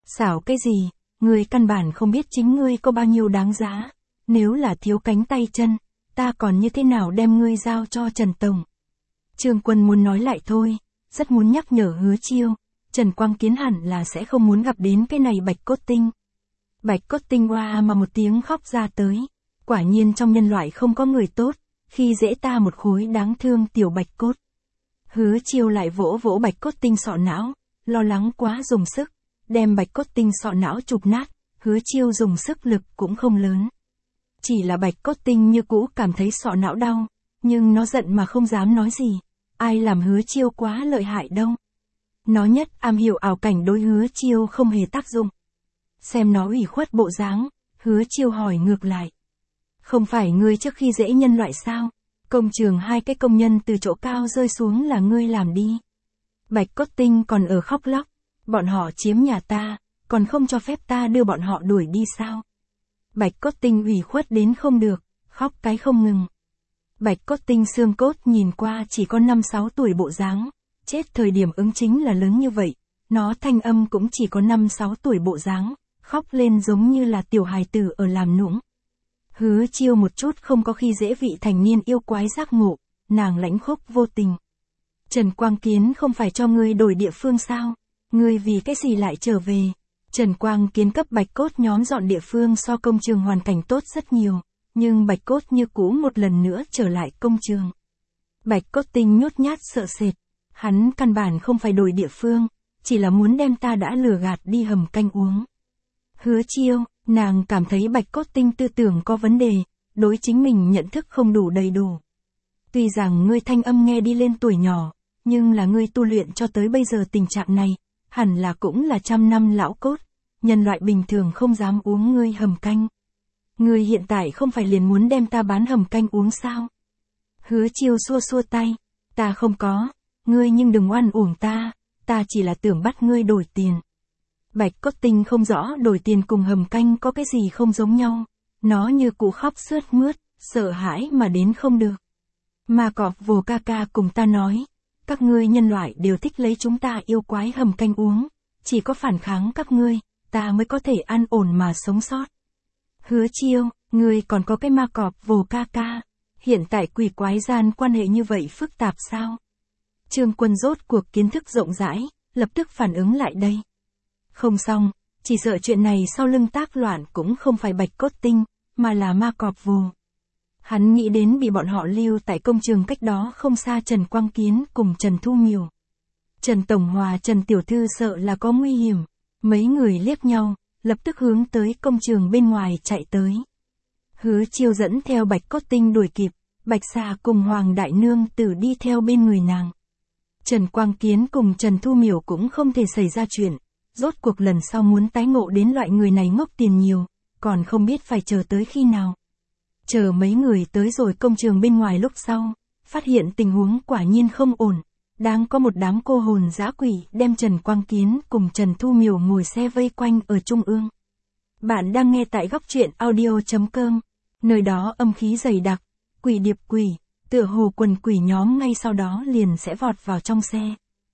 Xảo cái gì, ngươi căn bản không biết chính ngươi có bao nhiêu đáng giá. Nếu là thiếu cánh tay chân, ta còn như thế nào đem ngươi giao cho Trần Tổng. Trương Quân muốn nói lại thôi, rất muốn nhắc nhở Hứa Chiêu, Trần Quang Kiến hẳn là sẽ không muốn gặp đến cái này Bạch Cốt Tinh. Bạch Cốt Tinh oa mà một tiếng khóc ra tới, quả nhiên trong nhân loại không có người tốt, khi dễ ta một khối đáng thương tiểu Bạch Cốt. Hứa Chiêu lại vỗ vỗ Bạch Cốt Tinh sọ não, lo lắng quá dùng sức, đem Bạch Cốt Tinh sọ não chụp nát, Hứa Chiêu dùng sức lực cũng không lớn. Chỉ là Bạch Cốt Tinh như cũ cảm thấy sọ não đau, nhưng nó giận mà không dám nói gì, ai làm Hứa Chiêu quá lợi hại đâu. Nó nhất am hiểu ảo cảnh đối Hứa Chiêu không hề tác dụng. Xem nó ủy khuất bộ dáng, Hứa Chiêu hỏi ngược lại. Không phải ngươi trước khi dễ nhân loại sao? Công trường hai cái công nhân từ chỗ cao rơi xuống là ngươi làm đi. Bạch Cốt Tinh còn ở khóc lóc, bọn họ chiếm nhà ta, còn không cho phép ta đưa bọn họ đuổi đi sao? Bạch Cốt Tinh ủy khuất đến không được, khóc cái không ngừng. Bạch Cốt Tinh xương cốt nhìn qua chỉ có năm sáu tuổi bộ dáng, chết thời điểm ứng chính là lớn như vậy, nó thanh âm cũng chỉ có năm sáu tuổi bộ dáng, khóc lên giống như là tiểu hài tử ở làm nũng. Hứa Chiêu một chút không có khi dễ vị thành niên yêu quái giác ngộ, nàng lãnh khốc vô tình. Trần Quang Kiến không phải cho ngươi đổi địa phương sao? Ngươi vì cái gì lại trở về? Trần Quang Kiến cấp Bạch Cốt nhóm dọn địa phương so công trường hoàn cảnh tốt rất nhiều, nhưng Bạch Cốt như cũ một lần nữa trở lại công trường. Bạch Cốt Tinh nhút nhát sợ sệt, hắn căn bản không phải đổi địa phương, chỉ là muốn đem ta đã lừa gạt đi hầm canh uống. Hứa Chiêu, nàng cảm thấy Bạch Cốt Tinh tư tưởng có vấn đề, đối chính mình nhận thức không đủ đầy đủ. Tuy rằng ngươi thanh âm nghe đi lên tuổi nhỏ, nhưng là ngươi tu luyện cho tới bây giờ tình trạng này, hẳn là cũng là trăm năm lão cốt, nhân loại bình thường không dám uống ngươi hầm canh. Ngươi hiện tại không phải liền muốn đem ta bán hầm canh uống sao? Hứa Chiêu xua xua tay, ta không có, ngươi nhưng đừng oan uổng ta, ta chỉ là tưởng bắt ngươi đổi tiền. Bạch Cốt Tinh không rõ đổi tiền cùng hầm canh có cái gì không giống nhau, nó như cụ khóc sướt mướt, sợ hãi mà đến không được. Mà cọp vồ ca ca cùng ta nói, các ngươi nhân loại đều thích lấy chúng ta yêu quái hầm canh uống, chỉ có phản kháng các ngươi, ta mới có thể an ổn mà sống sót. Hứa Chiêu, ngươi còn có cái ma cọp vồ ca ca, hiện tại quỷ quái gian quan hệ như vậy phức tạp sao? Trương Quân rốt cuộc kiến thức rộng rãi, lập tức phản ứng lại đây. Không xong, chỉ sợ chuyện này sau lưng tác loạn cũng không phải Bạch Cốt Tinh, mà là ma cọp vồ. Hắn nghĩ đến bị bọn họ lưu tại công trường cách đó không xa Trần Quang Kiến cùng Trần Thu Miểu. Trần Tổng Hòa Trần Tiểu Thư sợ là có nguy hiểm, mấy người liếc nhau, lập tức hướng tới công trường bên ngoài chạy tới. Hứa Chiêu dẫn theo Bạch Cốt Tinh đuổi kịp, Bạch Xà cùng Hoàng Đại Nương Tử đi theo bên người nàng. Trần Quang Kiến cùng Trần Thu Miểu cũng không thể xảy ra chuyện, rốt cuộc lần sau muốn tái ngộ đến loại người này ngốc tiền nhiều, còn không biết phải chờ tới khi nào. Chờ mấy người tới rồi công trường bên ngoài lúc sau, phát hiện tình huống quả nhiên không ổn, đang có một đám cô hồn dã quỷ đem Trần Quang Kiến cùng Trần Thu Miểu ngồi xe vây quanh ở trung ương. Bạn đang nghe tại góc truyện audio chấm com, nơi đó âm khí dày đặc, quỷ điệp quỷ, tựa hồ quần quỷ nhóm ngay sau đó liền sẽ vọt vào trong xe.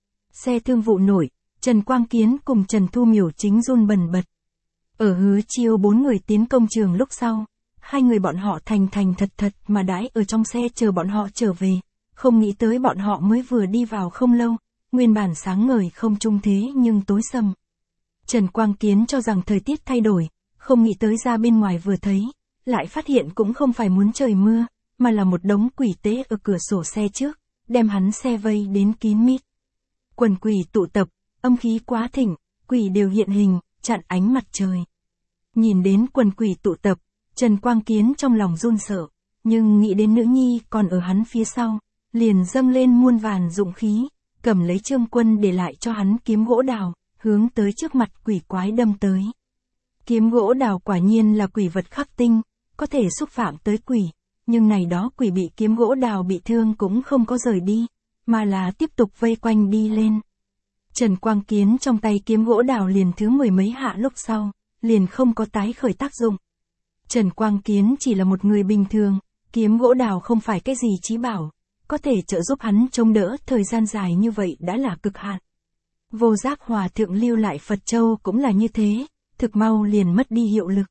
Xe thương vụ nổi, Trần Quang Kiến cùng Trần Thu Miểu chính run bần bật. Ở Hứa Chiêu bốn người tiến công trường lúc sau, hai người bọn họ thành thành thật thật mà đãi ở trong xe chờ bọn họ trở về, không nghĩ tới bọn họ mới vừa đi vào không lâu, nguyên bản sáng ngời không trung thế nhưng tối sầm. Trần Quang Kiến cho rằng thời tiết thay đổi, không nghĩ tới ra bên ngoài vừa thấy, lại phát hiện cũng không phải muốn trời mưa, mà là một đống quỷ tế ở cửa sổ xe trước, đem hắn xe vây đến kín mít. Quần quỷ tụ tập, âm khí quá thịnh, quỷ đều hiện hình, chặn ánh mặt trời. Nhìn đến quần quỷ tụ tập, Trần Quang Kiến trong lòng run sợ, nhưng nghĩ đến nữ nhi còn ở hắn phía sau, liền dâng lên muôn vàn dụng khí, cầm lấy Trương Quân để lại cho hắn kiếm gỗ đào, hướng tới trước mặt quỷ quái đâm tới. Kiếm gỗ đào quả nhiên là quỷ vật khắc tinh, có thể xúc phạm tới quỷ, nhưng này đó quỷ bị kiếm gỗ đào bị thương cũng không có rời đi, mà là tiếp tục vây quanh đi lên. Trần Quang Kiến trong tay kiếm gỗ đào liền thứ mười mấy hạ lúc sau, liền không có tái khởi tác dụng. Trần Quang Kiến chỉ là một người bình thường, kiếm gỗ đào không phải cái gì chí bảo, có thể trợ giúp hắn chống đỡ thời gian dài như vậy đã là cực hạn. Vô Giác Hòa thượng lưu lại Phật Châu cũng là như thế, thực mau liền mất đi hiệu lực.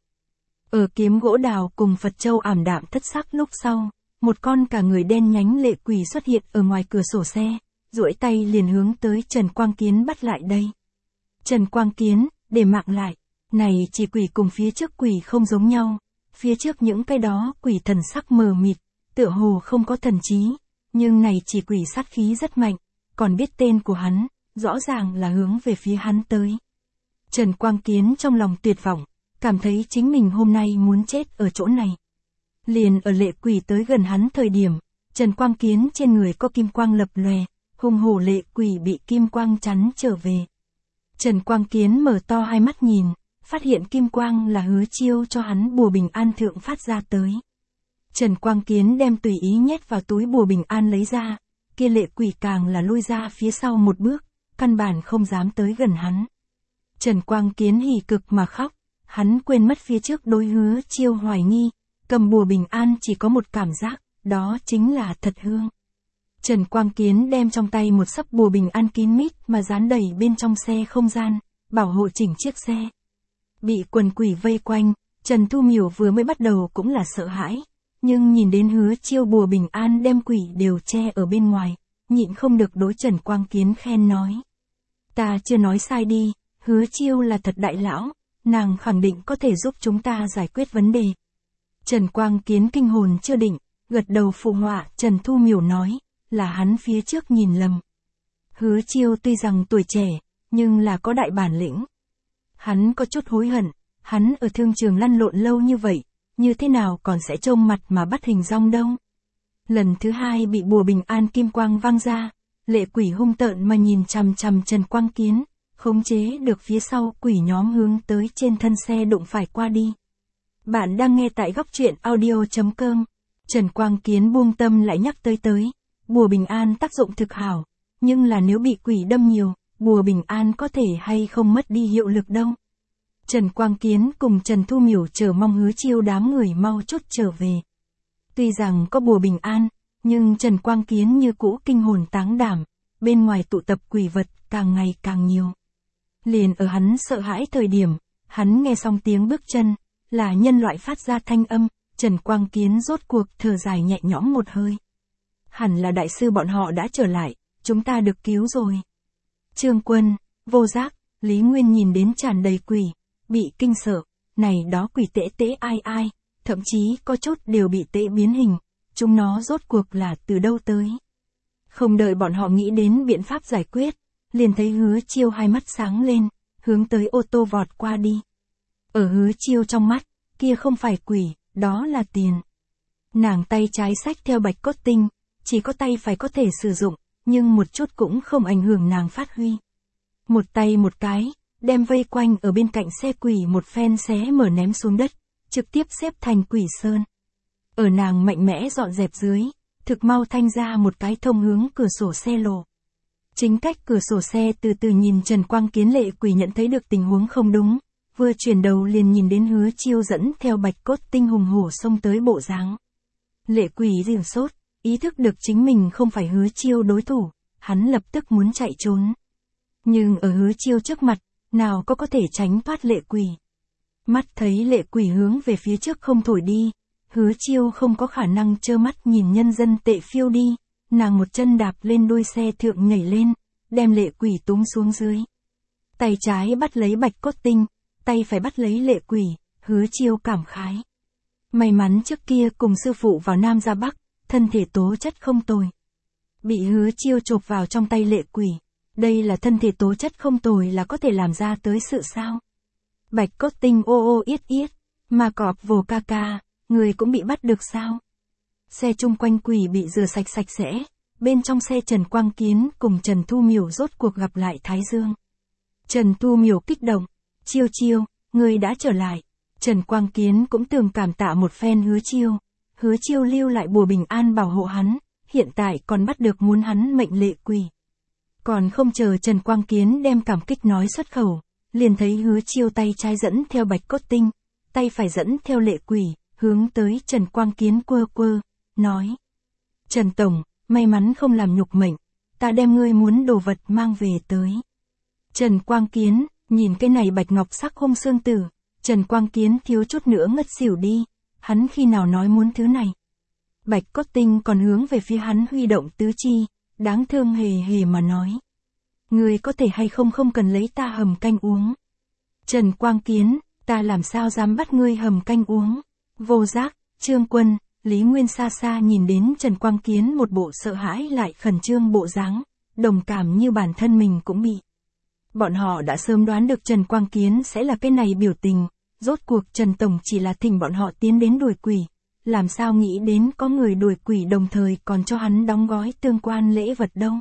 Ở kiếm gỗ đào cùng Phật Châu ảm đạm thất sắc lúc sau, một con cả người đen nhánh lệ quỷ xuất hiện ở ngoài cửa sổ xe, duỗi tay liền hướng tới Trần Quang Kiến bắt lại đây. Trần Quang Kiến, để mạng lại, này chỉ quỷ cùng phía trước quỷ không giống nhau, phía trước những cái đó quỷ thần sắc mờ mịt, tựa hồ không có thần trí, nhưng này chỉ quỷ sát khí rất mạnh, còn biết tên của hắn, rõ ràng là hướng về phía hắn tới. Trần Quang Kiến trong lòng tuyệt vọng, cảm thấy chính mình hôm nay muốn chết ở chỗ này. Liền ở lệ quỷ tới gần hắn thời điểm, Trần Quang Kiến trên người có kim quang lập lòe, hung hổ lệ quỷ bị kim quang chắn trở về. Trần Quang Kiến mở to hai mắt nhìn, phát hiện kim quang là Hứa Chiêu cho hắn bùa bình an thượng phát ra tới. Trần Quang Kiến đem tùy ý nhét vào túi bùa bình an lấy ra, kia lệ quỷ càng là lui ra phía sau một bước, căn bản không dám tới gần hắn. Trần Quang Kiến hỉ cực mà khóc, hắn quên mất phía trước đối Hứa Chiêu hoài nghi, cầm bùa bình an chỉ có một cảm giác, đó chính là thật hương. Trần Quang Kiến đem trong tay một sấp bùa bình an kín mít mà dán đầy bên trong xe không gian, bảo hộ chỉnh chiếc xe. Bị quần quỷ vây quanh, Trần Thu Miểu vừa mới bắt đầu cũng là sợ hãi, nhưng nhìn đến Hứa Chiêu bùa bình an đem quỷ đều che ở bên ngoài, nhịn không được đối Trần Quang Kiến khen nói. Ta chưa nói sai đi, Hứa Chiêu là thật đại lão, nàng khẳng định có thể giúp chúng ta giải quyết vấn đề. Trần Quang Kiến kinh hồn chưa định, gật đầu phụ họa, Trần Thu Miểu nói, là hắn phía trước nhìn lầm. Hứa Chiêu tuy rằng tuổi trẻ, nhưng là có đại bản lĩnh. Hắn có chút hối hận, hắn ở thương trường lăn lộn lâu như vậy, như thế nào còn sẽ trông mặt mà bắt hình dong đâu. Lần thứ hai bị bùa bình an kim quang văng ra, lệ quỷ hung tợn mà nhìn chằm chằm Trần Quang Kiến, khống chế được phía sau quỷ nhóm hướng tới trên thân xe đụng phải qua đi. Bạn đang nghe tại góc truyện audio chấm com. Trần Quang Kiến buông tâm lại nhắc tới tới, bùa bình an tác dụng thực hảo, nhưng là nếu bị quỷ đâm nhiều, bùa bình an có thể hay không mất đi hiệu lực đâu. Trần Quang Kiến cùng Trần Thu Miểu chờ mong Hứa Chiêu đám người mau chút trở về. Tuy rằng có bùa bình an, nhưng Trần Quang Kiến như cũ kinh hồn táng đảm, bên ngoài tụ tập quỷ vật càng ngày càng nhiều. Liền ở hắn sợ hãi thời điểm, hắn nghe xong tiếng bước chân, là nhân loại phát ra thanh âm, Trần Quang Kiến rốt cuộc thở dài nhẹ nhõm một hơi. Hẳn là đại sư bọn họ đã trở lại, chúng ta được cứu rồi. Trương Quân, Vô Giác, Lý Nguyên nhìn đến tràn đầy quỷ, bị kinh sợ, này đó quỷ tễ tễ ai ai, thậm chí có chút đều bị tễ biến hình, chúng nó rốt cuộc là từ đâu tới. Không đợi bọn họ nghĩ đến biện pháp giải quyết, liền thấy Hứa Chiêu hai mắt sáng lên, hướng tới ô tô vọt qua đi. Ở Hứa Chiêu trong mắt, kia không phải quỷ, đó là tiền. Nàng tay trái xách theo bạch cốt tinh, chỉ có tay phải có thể sử dụng, nhưng một chút cũng không ảnh hưởng nàng phát huy. Một tay một cái, đem vây quanh ở bên cạnh xe quỷ một phen xé mở ném xuống đất, trực tiếp xếp thành quỷ sơn. Ở nàng mạnh mẽ dọn dẹp dưới, thực mau thanh ra một cái thông hướng cửa sổ xe lộ. Chính cách cửa sổ xe từ từ nhìn Trần Quang Kiến lệ quỷ nhận thấy được tình huống không đúng, vừa chuyển đầu liền nhìn đến Hứa Chiêu dẫn theo bạch cốt tinh hùng hổ xông tới bộ dáng. Lệ quỷ rỉu sốt, ý thức được chính mình không phải Hứa Chiêu đối thủ, hắn lập tức muốn chạy trốn. Nhưng ở Hứa Chiêu trước mặt, nào có có thể tránh thoát lệ quỷ. Mắt thấy lệ quỷ hướng về phía trước không thổi đi, Hứa Chiêu không có khả năng trơ mắt nhìn nhân dân tệ phiêu đi, nàng một chân đạp lên đuôi xe thượng nhảy lên, đem lệ quỷ túm xuống dưới. Tay trái bắt lấy bạch cốt tinh, tay phải bắt lấy lệ quỷ, Hứa Chiêu cảm khái. May mắn trước kia cùng sư phụ vào Nam ra Bắc, thân thể tố chất không tồi. Bị Hứa Chiêu chộp vào trong tay lệ quỷ, đây là thân thể tố chất không tồi là có thể làm ra tới sự sao. Bạch cốt tinh ô ô yết yết, mà cọp vồ ca ca, người cũng bị bắt được sao. Xe chung quanh quỷ bị rửa sạch sạch sẽ, bên trong xe Trần Quang Kiến cùng Trần Thu Miểu rốt cuộc gặp lại Thái Dương. Trần Thu Miểu kích động, Chiêu Chiêu, người đã trở lại. Trần Quang Kiến cũng tường cảm tạ một phen Hứa Chiêu, Hứa Chiêu lưu lại bùa bình an bảo hộ hắn, hiện tại còn bắt được muốn hắn mệnh lệ quỷ. Còn không chờ Trần Quang Kiến đem cảm kích nói xuất khẩu, liền thấy Hứa Chiêu tay trái dẫn theo bạch cốt tinh, tay phải dẫn theo lệ quỷ, hướng tới Trần Quang Kiến quơ quơ, nói. Trần Tổng, may mắn không làm nhục mệnh, ta đem ngươi muốn đồ vật mang về tới. Trần Quang Kiến, nhìn cái này bạch ngọc sắc hung xương tử, Trần Quang Kiến thiếu chút nữa ngất xỉu đi, hắn khi nào nói muốn thứ này. Bạch Cốt Tinh còn hướng về phía hắn huy động tứ chi, đáng thương hề hề mà nói. Ngươi có thể hay không không cần lấy ta hầm canh uống. Trần Quang Kiến, ta làm sao dám bắt ngươi hầm canh uống. Vô giác, Trương Quân, Lý Nguyên xa xa nhìn đến Trần Quang Kiến một bộ sợ hãi lại khẩn trương bộ dáng, đồng cảm như bản thân mình cũng bị. Bọn họ đã sớm đoán được Trần Quang Kiến sẽ là cái này biểu tình, rốt cuộc Trần Tổng chỉ là thỉnh bọn họ tiến đến đuổi quỷ, làm sao nghĩ đến có người đuổi quỷ đồng thời còn cho hắn đóng gói tương quan lễ vật đâu.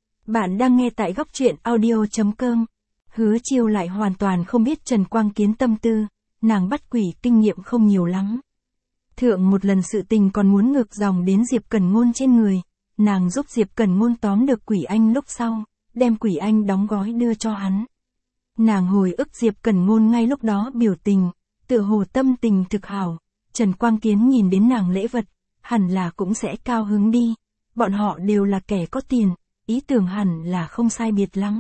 Bạn đang nghe tại góc truyện audio.com. Hứa Chiêu lại hoàn toàn không biết Trần Quang Kiến tâm tư, nàng bắt quỷ kinh nghiệm không nhiều lắm. Thượng một lần sự tình còn muốn ngược dòng đến Diệp Cẩn Ngôn trên người, nàng giúp Diệp Cẩn Ngôn tóm được quỷ anh lúc sau, đem quỷ anh đóng gói đưa cho hắn. Nàng hồi ức Diệp Cẩn Ngôn ngay lúc đó biểu tình, tựa hồ tâm tình thực hảo, Trần Quang Kiến nhìn đến nàng lễ vật, hẳn là cũng sẽ cao hứng đi, bọn họ đều là kẻ có tiền, ý tưởng hẳn là không sai biệt lắm.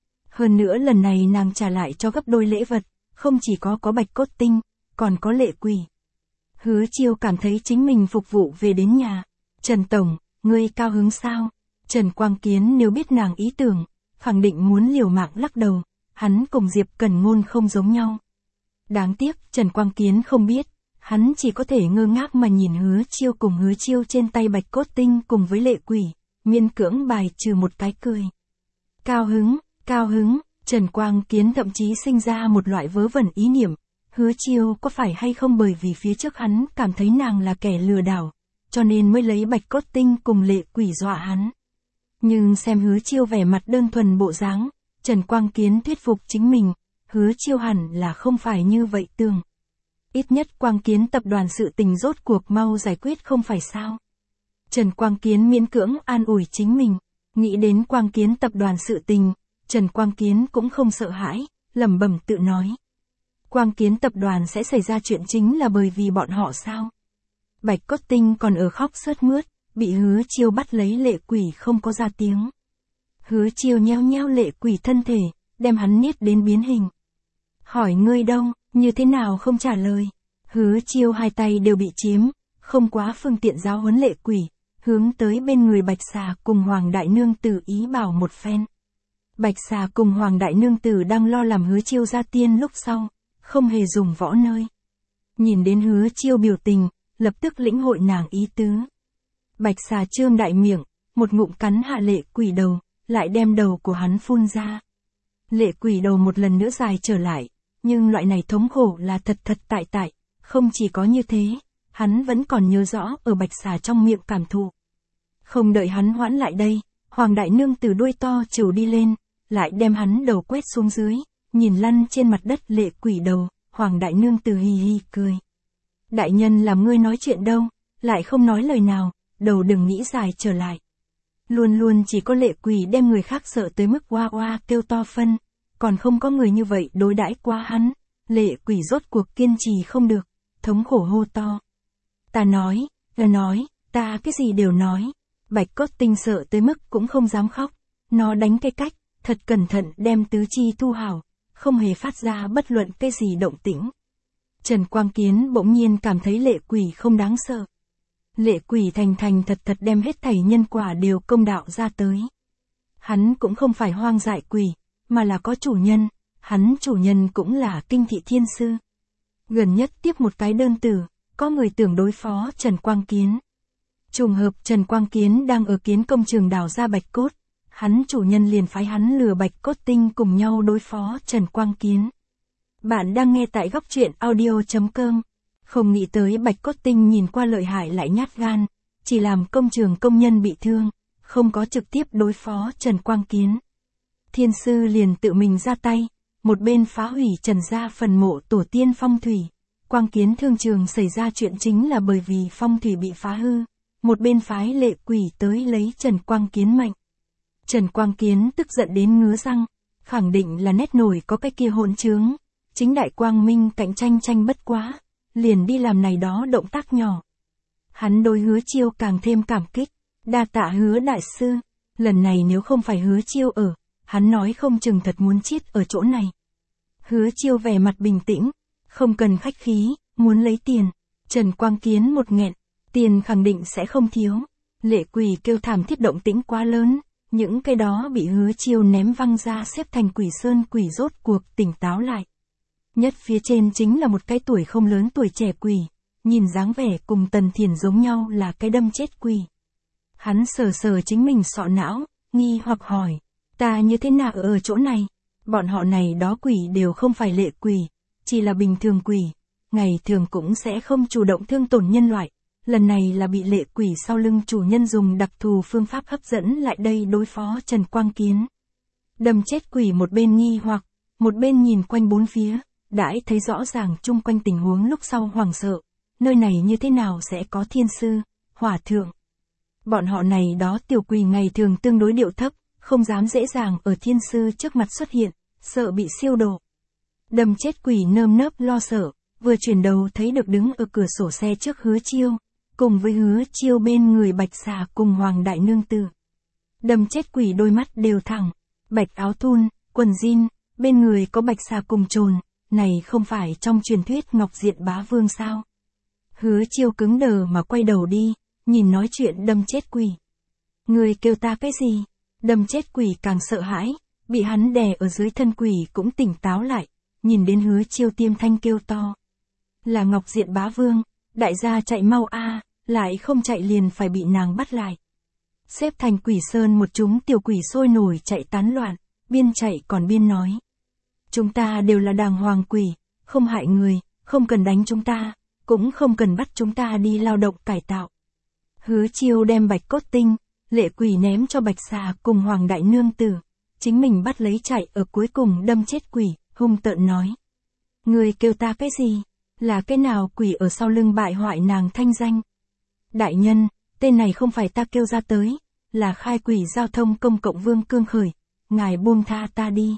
Hơn nữa lần này nàng trả lại cho gấp đôi lễ vật, không chỉ có có bạch cốt tinh, còn có lệ quỷ. Hứa Chiêu cảm thấy chính mình phục vụ về đến nhà. Trần Tổng, ngươi cao hứng sao? Trần Quang Kiến nếu biết nàng ý tưởng, khẳng định muốn liều mạng lắc đầu, hắn cùng Diệp Cẩn Ngôn không giống nhau. Đáng tiếc Trần Quang Kiến không biết, hắn chỉ có thể ngơ ngác mà nhìn Hứa Chiêu cùng Hứa Chiêu trên tay bạch cốt tinh cùng với lệ quỷ, miễn cưỡng bài trừ một cái cười. Cao hứng, cao hứng, Trần Quang Kiến thậm chí sinh ra một loại vớ vẩn ý niệm, Hứa Chiêu có phải hay không bởi vì phía trước hắn cảm thấy nàng là kẻ lừa đảo, cho nên mới lấy bạch cốt tinh cùng lệ quỷ dọa hắn. Nhưng xem Hứa Chiêu vẻ mặt đơn thuần bộ dáng, Trần Quang Kiến thuyết phục chính mình, Hứa Chiêu hẳn là không phải như vậy tưởng. Ít nhất Quang Kiến tập đoàn sự tình rốt cuộc mau giải quyết không phải sao. Trần Quang Kiến miễn cưỡng an ủi chính mình, nghĩ đến Quang Kiến tập đoàn sự tình, Trần Quang Kiến cũng không sợ hãi, lẩm bẩm tự nói. Quang Kiến tập đoàn sẽ xảy ra chuyện chính là bởi vì bọn họ sao? Bạch Cốt Tinh còn ở khóc sướt mướt, bị Hứa Chiêu bắt lấy lệ quỷ không có ra tiếng. Hứa Chiêu nheo nheo lệ quỷ thân thể, đem hắn niết đến biến hình. Hỏi ngươi đâu, như thế nào không trả lời? Hứa Chiêu hai tay đều bị chiếm, không quá phương tiện giáo huấn lệ quỷ, hướng tới bên người Bạch Xà cùng Hoàng Đại Nương Tử ý bảo một phen. Bạch Xà cùng Hoàng Đại Nương Tử đang lo làm Hứa Chiêu ra tiên lúc sau, không hề dùng võ nơi. Nhìn đến Hứa Chiêu biểu tình, lập tức lĩnh hội nàng ý tứ. Bạch Xà trương đại miệng, một ngụm cắn hạ lệ quỷ đầu, lại đem đầu của hắn phun ra. Lệ quỷ đầu một lần nữa dài trở lại, nhưng loại này thống khổ là thật thật tại tại, không chỉ có như thế, hắn vẫn còn nhớ rõ ở Bạch Xà trong miệng cảm thụ. Không đợi hắn hoãn lại đây, Hoàng Đại Nương từ đuôi to trừ đi lên, lại đem hắn đầu quét xuống dưới, nhìn lăn trên mặt đất lệ quỷ đầu, Hoàng Đại Nương từ hì hì cười. Đại nhân làm ngươi nói chuyện đâu, lại không nói lời nào, đầu đừng nghĩ dài trở lại. Luôn luôn chỉ có lệ quỷ đem người khác sợ tới mức oa oa kêu to phân, còn không có người như vậy đối đãi qua hắn, lệ quỷ rốt cuộc kiên trì không được, thống khổ hô to. Ta nói, là nói, ta cái gì đều nói, Bạch Cốt Tinh sợ tới mức cũng không dám khóc, nó đánh cái cách, thật cẩn thận đem tứ chi thu hảo, không hề phát ra bất luận cái gì động tĩnh. Trần Quang Kiến bỗng nhiên cảm thấy lệ quỷ không đáng sợ. Lệ quỷ thành thành thật thật đem hết thảy nhân quả đều công đạo ra tới. Hắn cũng không phải hoang dại quỷ, mà là có chủ nhân, hắn chủ nhân cũng là Kinh Thị Thiên Sư. Gần nhất tiếp một cái đơn tử, có người tưởng đối phó Trần Quang Kiến. Trùng hợp Trần Quang Kiến đang ở kiến công trường đào ra bạch cốt, hắn chủ nhân liền phái hắn lừa Bạch Cốt Tinh cùng nhau đối phó Trần Quang Kiến. Bạn đang nghe tại góc truyện audio.com. Không nghĩ tới Bạch Cốt Tinh nhìn qua lợi hại lại nhát gan, chỉ làm công trường công nhân bị thương, không có trực tiếp đối phó Trần Quang Kiến. Thiên sư liền tự mình ra tay, một bên phá hủy Trần gia phần mộ tổ tiên phong thủy. Quang Kiến thương trường xảy ra chuyện chính là bởi vì phong thủy bị phá hư, một bên phái lệ quỷ tới lấy Trần Quang Kiến mệnh. Trần Quang Kiến tức giận đến ngứa răng, khẳng định là nét nổi có cái kia hỗn trướng, chính đại quang minh cạnh tranh tranh bất quá, liền đi làm này đó động tác nhỏ. Hắn đối Hứa Chiêu càng thêm cảm kích, đa tạ Hứa đại sư, lần này nếu không phải Hứa Chiêu ở, hắn nói không chừng thật muốn chết ở chỗ này. Hứa Chiêu vẻ mặt bình tĩnh, không cần khách khí, muốn lấy tiền. Trần Quang Kiến một nghẹn, tiền khẳng định sẽ không thiếu. Lệ Quỷ kêu thảm thiết động tĩnh quá lớn, những cái đó bị Hứa Chiêu ném văng ra xếp thành quỷ sơn quỷ rốt cuộc tỉnh táo lại. Nhất phía trên chính là một cái tuổi không lớn tuổi trẻ quỷ, nhìn dáng vẻ cùng Tần Thiền giống nhau là cái đâm chết quỷ. Hắn sờ sờ chính mình sọ não, nghi hoặc hỏi, ta như thế nào ở chỗ này? Bọn họ này đó quỷ đều không phải lệ quỷ, chỉ là bình thường quỷ, ngày thường cũng sẽ không chủ động thương tổn nhân loại. Lần này là bị lệ quỷ sau lưng chủ nhân dùng đặc thù phương pháp hấp dẫn lại đây đối phó Trần Quang Kiến. Đâm chết quỷ một bên nghi hoặc, một bên nhìn quanh bốn phía, đãi thấy rõ ràng chung quanh tình huống lúc sau hoảng sợ, nơi này như thế nào sẽ có thiên sư, hỏa thượng. Bọn họ này đó tiểu quỷ ngày thường tương đối điệu thấp, không dám dễ dàng ở thiên sư trước mặt xuất hiện, sợ bị siêu độ. Đâm chết quỷ nơm nớp lo sợ, vừa chuyển đầu thấy được đứng ở cửa sổ xe trước Hứa Chiêu, cùng với Hứa Chiêu bên người Bạch Xà cùng Hoàng Đại Nương Tử. Đâm chết quỷ đôi mắt đều thẳng, bạch áo thun, quần jean, bên người có Bạch Xà cùng trồn, này không phải trong truyền thuyết Ngọc Diện Bá Vương sao? Hứa Chiêu cứng đờ mà quay đầu đi, nhìn nói chuyện đâm chết quỷ. Người kêu ta cái gì? Đâm chết quỷ càng sợ hãi, bị hắn đè ở dưới thân quỷ cũng tỉnh táo lại, nhìn đến Hứa Chiêu tiêm thanh kêu to. Là Ngọc Diện Bá Vương, đại gia chạy mau a, lại không chạy liền phải bị nàng bắt lại. Xếp thành quỷ sơn một chúng tiểu quỷ sôi nổi chạy tán loạn, biên chạy còn biên nói. Chúng ta đều là đàng hoàng quỷ, không hại người, không cần đánh chúng ta, cũng không cần bắt chúng ta đi lao động cải tạo. Hứa Chiêu đem Bạch Cốt Tinh, Lệ Quỷ ném cho Bạch Xà cùng Hoàng Đại Nương Tử, chính mình bắt lấy chạy ở cuối cùng đâm chết quỷ, hung tợn nói. Người kêu ta cái gì? Là cái nào quỷ ở sau lưng bại hoại nàng thanh danh? Đại nhân, tên này không phải ta kêu ra tới, là khai quỷ giao thông công cộng Vương Cương khởi, ngài buông tha ta đi.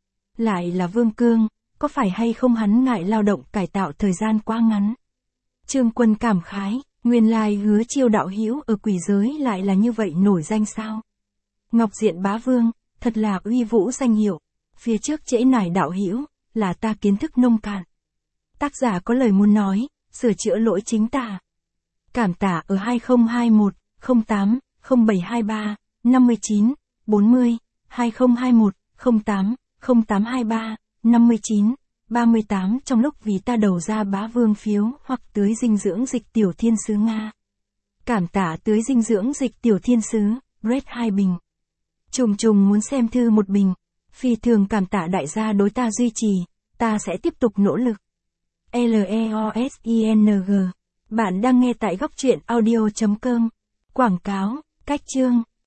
Lại là Vương Cương, có phải hay không hắn ngại lao động cải tạo thời gian quá ngắn? Trương Quân cảm khái, nguyên lai Hứa Chiêu đạo hữu ở quỷ giới lại là như vậy nổi danh sao? Ngọc Diện Bá Vương, thật là uy vũ danh hiệu, phía trước trễ nải đạo hữu, là ta kiến thức nông cạn. Tác giả có lời muốn nói, sửa chữa lỗi chính tả. Cảm tả ở hai không hai một, không tám, không bảy hai ba, năm chín, bốn mươi, hai không hai một, không tám, không tám hai ba, năm chín, ba mươi tám trong lúc vì ta đầu ra bá vương phiếu hoặc tưới dinh dưỡng dịch tiểu thiên sứ Nga. Cảm tả tưới dinh dưỡng dịch tiểu thiên sứ, Red hai bình. Trùng trùng muốn xem thư một bình. Phi thường cảm tạ đại gia đối ta duy trì, ta sẽ tiếp tục nỗ lực. L E O S I N G. Bạn đang nghe tại góc truyện audio chấm com. Quảng cáo, cách chương.